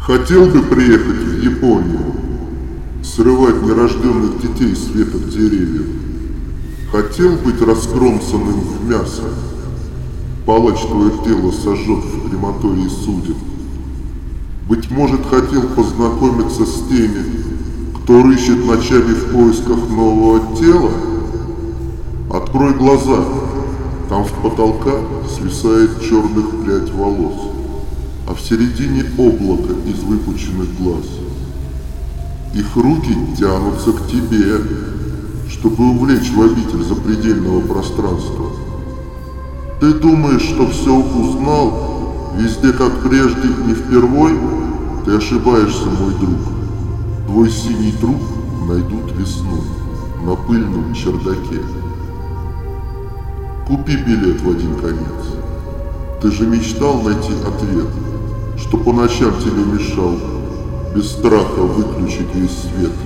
Хотел бы приехать в Японию, срывать нерожденных детей с веток деревьев. Хотел быть раскромсанным в мясо. Палач твое тело сожжет в крематории судеб. Быть может, хотел познакомиться с теми, кто рыщет ночами в поисках нового тела? Открой глаза, там в потолка свисает черных прядь волос, а в середине облако из выпученных глаз. Их руки тянутся к тебе, чтобы увлечь в обитель запредельного пространства. Ты думаешь, что все узнал, везде как прежде, не впервой? Ты ошибаешься, мой друг. Твой синий труп найдут весной на пыльном чердаке. Купи билет в один конец. Ты же мечтал найти ответ, что по ночам тебе мешал без страха выключить весь свет.